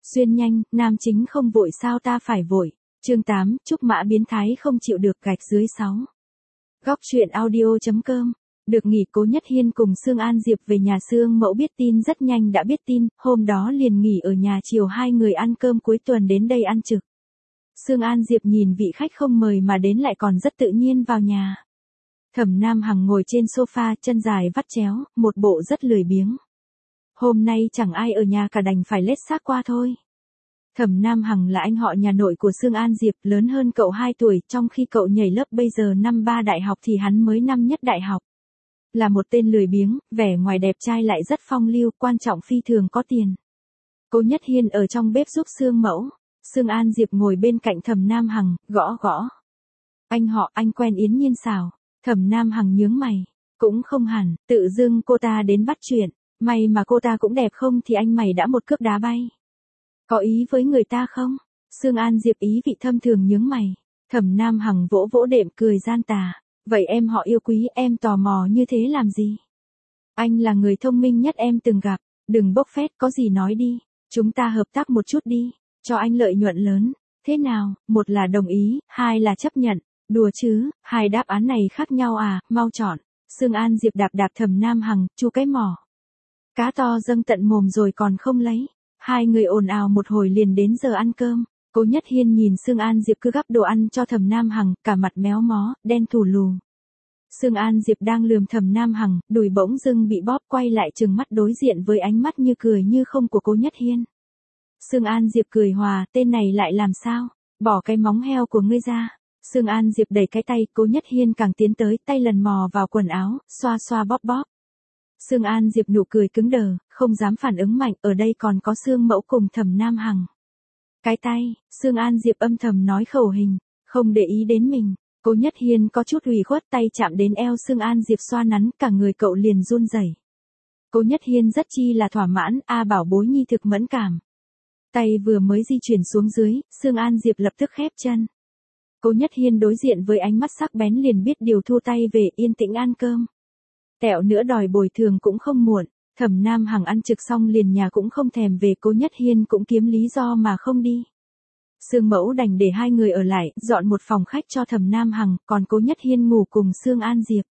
Xuyên nhanh, nam chính không vội sao ta phải vội. Chương 8, Trúc Mã biến thái không chịu được gạch dưới 6. Góc truyện audio.com. Được nghỉ Cố Nhất Hiên cùng Sương An Diệp về nhà Sương Mẫu biết tin rất nhanh đã biết tin, hôm đó liền nghỉ ở nhà chiều hai người ăn cơm cuối tuần đến đây ăn trực. Sương An Diệp nhìn vị khách không mời mà đến lại còn rất tự nhiên vào nhà. Thẩm Nam Hằng ngồi trên sofa chân dài vắt chéo, một bộ rất lười biếng. Hôm nay chẳng ai ở nhà cả đành phải lết xác qua thôi. Thẩm Nam Hằng là anh họ nhà nội của Sương An Diệp, lớn hơn cậu 2 tuổi, trong khi cậu nhảy lớp bây giờ năm 3 đại học thì hắn mới năm nhất đại học. Là một tên lười biếng, vẻ ngoài đẹp trai lại rất phong lưu, quan trọng phi thường có tiền. Cố Nhất Hiên ở trong bếp giúp Sương Mẫu. Sương An Diệp ngồi bên cạnh Thẩm Nam Hằng, gõ gõ. Anh họ, anh quen Yến Nhiên sao? Thẩm Nam Hằng nhướng mày. Cũng không hẳn, tự dưng cô ta đến bắt chuyện. May mà cô ta cũng đẹp không thì anh mày đã một cước đá bay. Có ý với người ta không? Sương An Diệp ý vị thâm thường nhướng mày. Thẩm Nam Hằng vỗ vỗ đệm cười gian tà. Vậy em họ yêu quý, em tò mò như thế làm gì? Anh là người thông minh nhất em từng gặp. Đừng bốc phét, có gì nói đi. Chúng ta hợp tác một chút đi. Cho anh lợi nhuận lớn. Thế nào? Một là đồng ý, hai là chấp nhận. Đùa chứ, hai đáp án này khác nhau à, mau chọn. Sương An Diệp đạp đạp Thẩm Nam Hằng, chu cái mỏ. Cá to dâng tận mồm rồi còn không lấy. Hai người ồn ào một hồi liền đến giờ ăn cơm. Cố Nhất Hiên nhìn Sương An Diệp cứ gắp đồ ăn cho Thẩm Nam Hằng, cả mặt méo mó, đen thù lù. Sương An Diệp đang lườm Thẩm Nam Hằng, đùi bỗng dưng bị bóp, quay lại trừng mắt đối diện với ánh mắt như cười như không của Cố Nhất Hiên. Sương An Diệp cười hòa, tên này lại làm sao? Bỏ cái móng heo của ngươi ra. Sương An Diệp đẩy cái tay, Cố Nhất Hiên càng tiến tới, tay lần mò vào quần áo, xoa xoa bóp bóp. Sương An Diệp nụ cười cứng đờ, không dám phản ứng mạnh, ở đây còn có Sương Mẫu cùng Thẩm Nam Hằng. Cái tay, Sương An Diệp âm thầm nói khẩu hình, không để ý đến mình. Cố Nhất Hiên có chút ủy khuất, tay chạm đến eo Sương An Diệp xoa nắn, cả người cậu liền run rẩy. Cố Nhất Hiên rất chi là thỏa mãn, bảo bối nhi thực mẫn cảm. Tay vừa mới di chuyển xuống dưới, Sương An Diệp lập tức khép chân. Cố Nhất Hiên đối diện với ánh mắt sắc bén liền biết điều, thu tay về, yên tĩnh ăn cơm. Tẹo nữa đòi bồi thường cũng không muộn. Thẩm Nam Hằng ăn trực xong liền nhà cũng không thèm về, Cố Nhất Hiên cũng kiếm lý do mà không đi. Sương Mẫu đành để hai người ở lại, dọn một phòng khách cho Thẩm Nam Hằng, còn Cố Nhất Hiên ngủ cùng Sương An Diệp.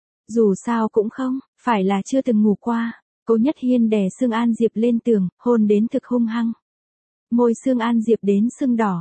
Dù sao cũng không, phải là chưa từng ngủ qua. Cố Nhất Hiên đè Sương An Diệp lên tường, hôn đến thực hung hăng. Môi Sương An Diệp đến sưng đỏ.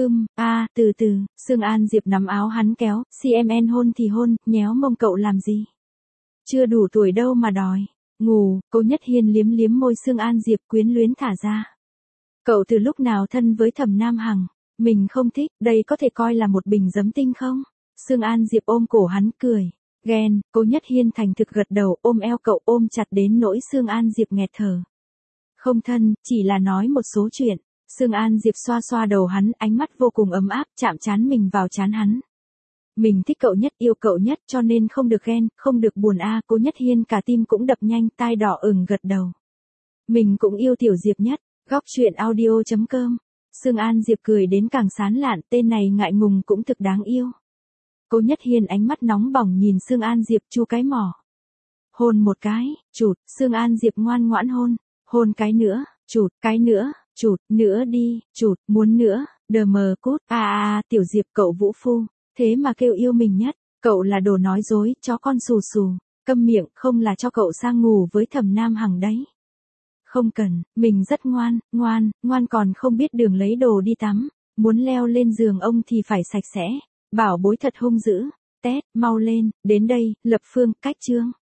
Từ từ, Sương An Diệp nắm áo hắn kéo, CMN hôn thì hôn, nhéo mông cậu làm gì? Chưa đủ tuổi đâu mà đòi. Ngủ, Cố Nhất Hiên liếm liếm môi Sương An Diệp, quyến luyến thả ra. Cậu từ lúc nào thân với Thẩm Nam Hằng? Mình không thích, đây có thể coi là một bình giấm tinh không? Sương An Diệp ôm cổ hắn cười. Ghen, Cố Nhất Hiên thành thực gật đầu, ôm eo cậu, ôm chặt đến nỗi Sương An Diệp nghẹt thở. Không thân, chỉ là nói một số chuyện. Sương An Diệp xoa xoa đầu hắn, ánh mắt vô cùng ấm áp, chạm trán mình vào trán hắn. Mình thích cậu nhất, yêu cậu nhất, cho nên không được ghen, không được buồn Cố Nhất Hiên cả tim cũng đập nhanh, tai đỏ ửng gật đầu. Mình cũng yêu Tiểu Diệp nhất. Góc truyện audio.com. Sương An Diệp cười đến càng sán lạn, tên này ngại ngùng cũng thực đáng yêu. Cố Nhất Hiên ánh mắt nóng bỏng nhìn Sương An Diệp, chu cái mỏ. Hôn một cái, chụt, Sương An Diệp ngoan ngoãn hôn. Hôn cái nữa, chụt, cái nữa, chụt, nữa đi, chụt, muốn nữa, đờ mờ cút. Tiểu Diệp cậu vũ phu, thế mà kêu yêu mình nhất, cậu là đồ nói dối, chó con xù xù, câm miệng, không là cho cậu sang ngủ với Thẩm Nam Hằng đấy. Không cần, mình rất ngoan, ngoan còn không biết đường lấy đồ đi tắm, muốn leo lên giường ông thì phải sạch sẽ, bảo bối thật hung dữ, tét, mau lên, đến đây, lập phương, cách chương.